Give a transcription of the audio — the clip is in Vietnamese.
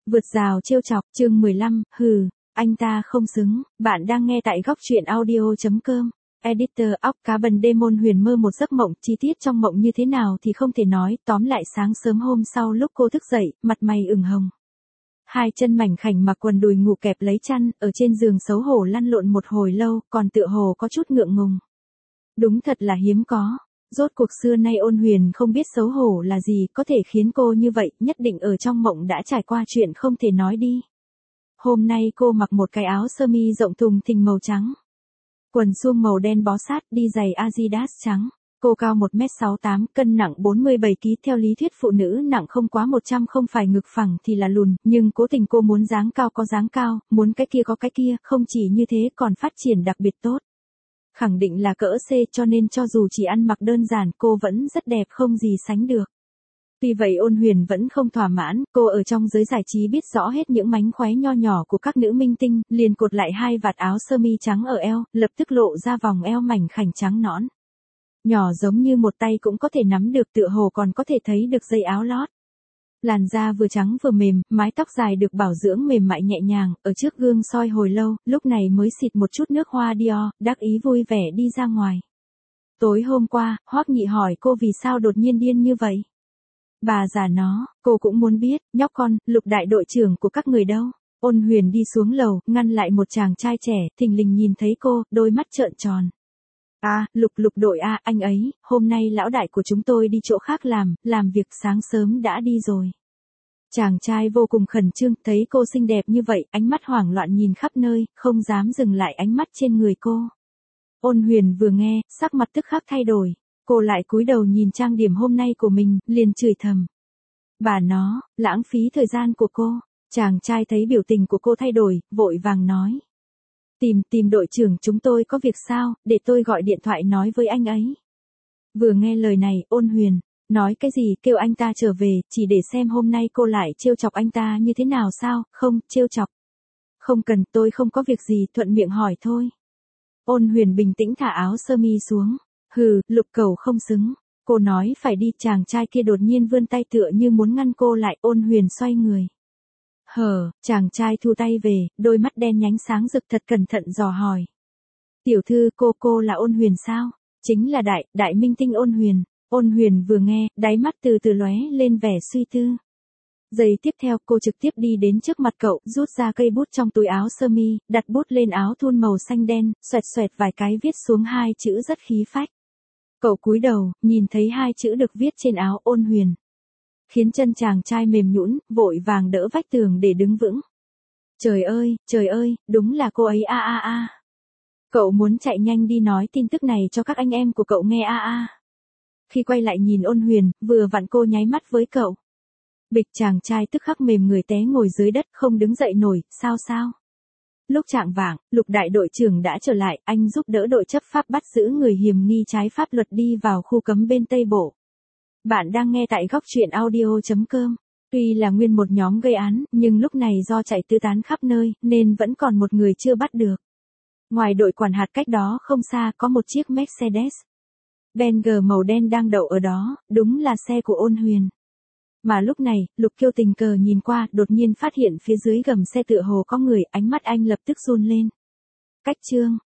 Vượt rào trêu chọc, chương 15, hừ, anh ta không xứng, bạn đang nghe tại góc truyện audio.com. Editor óc cá bần Demon Huyền mơ một giấc mộng, chi tiết trong mộng như thế nào thì không thể nói, tóm lại sáng sớm hôm sau lúc cô thức dậy, mặt mày ửng hồng. Hai chân mảnh khảnh mặc quần đùi ngủ kẹp lấy chăn, ở trên giường xấu hổ lăn lộn một hồi lâu, còn tựa hồ có chút ngượng ngùng. Đúng thật là hiếm có. Rốt cuộc xưa nay Ôn Huyền không biết xấu hổ là gì, có thể khiến cô như vậy, nhất định ở trong mộng đã trải qua chuyện không thể nói đi. Hôm nay cô mặc một cái áo sơ mi rộng thùng thình màu trắng. Quần suông màu đen bó sát, đi giày Adidas trắng. Cô cao 1m68, cân nặng 47kg. Theo lý thuyết phụ nữ nặng không quá 100 không phải ngực phẳng thì là lùn, nhưng cố tình cô muốn dáng cao có dáng cao, muốn cái kia có cái kia, không chỉ như thế còn phát triển đặc biệt tốt. Khẳng định là cỡ C, cho nên cho dù chỉ ăn mặc đơn giản cô vẫn rất đẹp không gì sánh được. Tuy vậy Ôn Huyền vẫn không thỏa mãn, cô ở trong giới giải trí biết rõ hết những mánh khóe nho nhỏ của các nữ minh tinh, liền cột lại hai vạt áo sơ mi trắng ở eo, lập tức lộ ra vòng eo mảnh khảnh trắng nõn. Nhỏ giống như một tay cũng có thể nắm được, tựa hồ còn có thể thấy được dây áo lót. Làn da vừa trắng vừa mềm, mái tóc dài được bảo dưỡng mềm mại nhẹ nhàng, ở trước gương soi hồi lâu, lúc này mới xịt một chút nước hoa Dior, đắc ý vui vẻ đi ra ngoài. Tối hôm qua, Hoắc Nhị hỏi cô vì sao đột nhiên điên như vậy. Bà già nó, cô cũng muốn biết, nhóc con, Lục đại đội trưởng của các người đâu. Ôn Huyền đi xuống lầu, ngăn lại một chàng trai trẻ, thình lình nhìn thấy cô, đôi mắt trợn tròn. Lục đội anh ấy, hôm nay lão đại của chúng tôi đi chỗ khác làm việc sáng sớm đã đi rồi. Chàng trai vô cùng khẩn trương, thấy cô xinh đẹp như vậy, ánh mắt hoảng loạn nhìn khắp nơi, không dám dừng lại ánh mắt trên người cô. Ôn Huyền vừa nghe, sắc mặt tức khắc thay đổi, cô lại cúi đầu nhìn trang điểm hôm nay của mình, liền chửi thầm. Bà nó, lãng phí thời gian của cô. Chàng trai thấy biểu tình của cô thay đổi, vội vàng nói. Tìm đội trưởng chúng tôi có việc sao, để tôi gọi điện thoại nói với anh ấy. Vừa nghe lời này, Ôn Huyền, nói cái gì, kêu anh ta trở về, chỉ để xem hôm nay cô lại trêu chọc anh ta như thế nào sao, không, trêu chọc. Không cần, tôi không có việc gì, thuận miệng hỏi thôi. Ôn Huyền bình tĩnh thả áo sơ mi xuống. Hừ, Lục cẩu không xứng. Cô nói phải đi, chàng trai kia đột nhiên vươn tay tựa như muốn ngăn cô lại, Ôn Huyền xoay người. Chàng trai thu tay về, đôi mắt đen nhánh sáng rực thật cẩn thận dò hỏi. Tiểu thư, cô là Ôn Huyền sao? Chính là đại minh tinh Ôn Huyền. Ôn Huyền vừa nghe, đáy mắt từ từ lóe lên vẻ suy tư. Giây tiếp theo cô trực tiếp đi đến trước mặt cậu, rút ra cây bút trong túi áo sơ mi, đặt bút lên áo thun màu xanh đen, xoẹt vài cái viết xuống hai chữ rất khí phách. Cậu cúi đầu, nhìn thấy hai chữ được viết trên áo Ôn Huyền. Khiến chân chàng trai mềm nhũn, vội vàng đỡ vách tường để đứng vững. Trời ơi, đúng là cô ấy Cậu muốn chạy nhanh đi nói tin tức này cho các anh em của cậu nghe Khi quay lại nhìn Ôn Huyền, vừa vặn cô nháy mắt với cậu. Bịch, chàng trai tức khắc mềm người té ngồi dưới đất không đứng dậy nổi, sao? Lúc chạng vạng, Lục đại đội trưởng đã trở lại, anh giúp đỡ đội chấp pháp bắt giữ người hiểm nghi trái pháp luật đi vào khu cấm bên Tây Bộ. Bạn đang nghe tại góc truyện audio.com. Tuy là nguyên một nhóm gây án, nhưng lúc này do chạy tứ tán khắp nơi, nên vẫn còn một người chưa bắt được. Ngoài đội quản hạt cách đó không xa có một chiếc Mercedes Benz màu đen đang đậu ở đó, đúng là xe của Ôn Huyền. Mà lúc này, Lục Kiêu tình cờ nhìn qua, đột nhiên phát hiện phía dưới gầm xe tựa hồ có người, ánh mắt anh lập tức run lên. Cách chương.